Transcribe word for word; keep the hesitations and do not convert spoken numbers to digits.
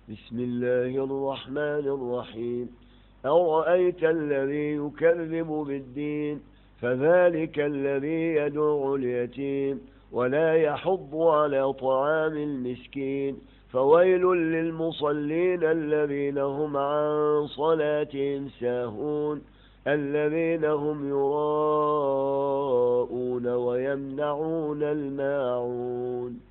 بسم الله الرحمن الرحيم. أرأيت الذي يكذب بالدين فذلك الذي يدعو اليتيم ولا يحض على طعام المسكين فويل للمصلين الذين هم عن صلاتهم ساهون الذين هم يراءون ويمنعون الماعون.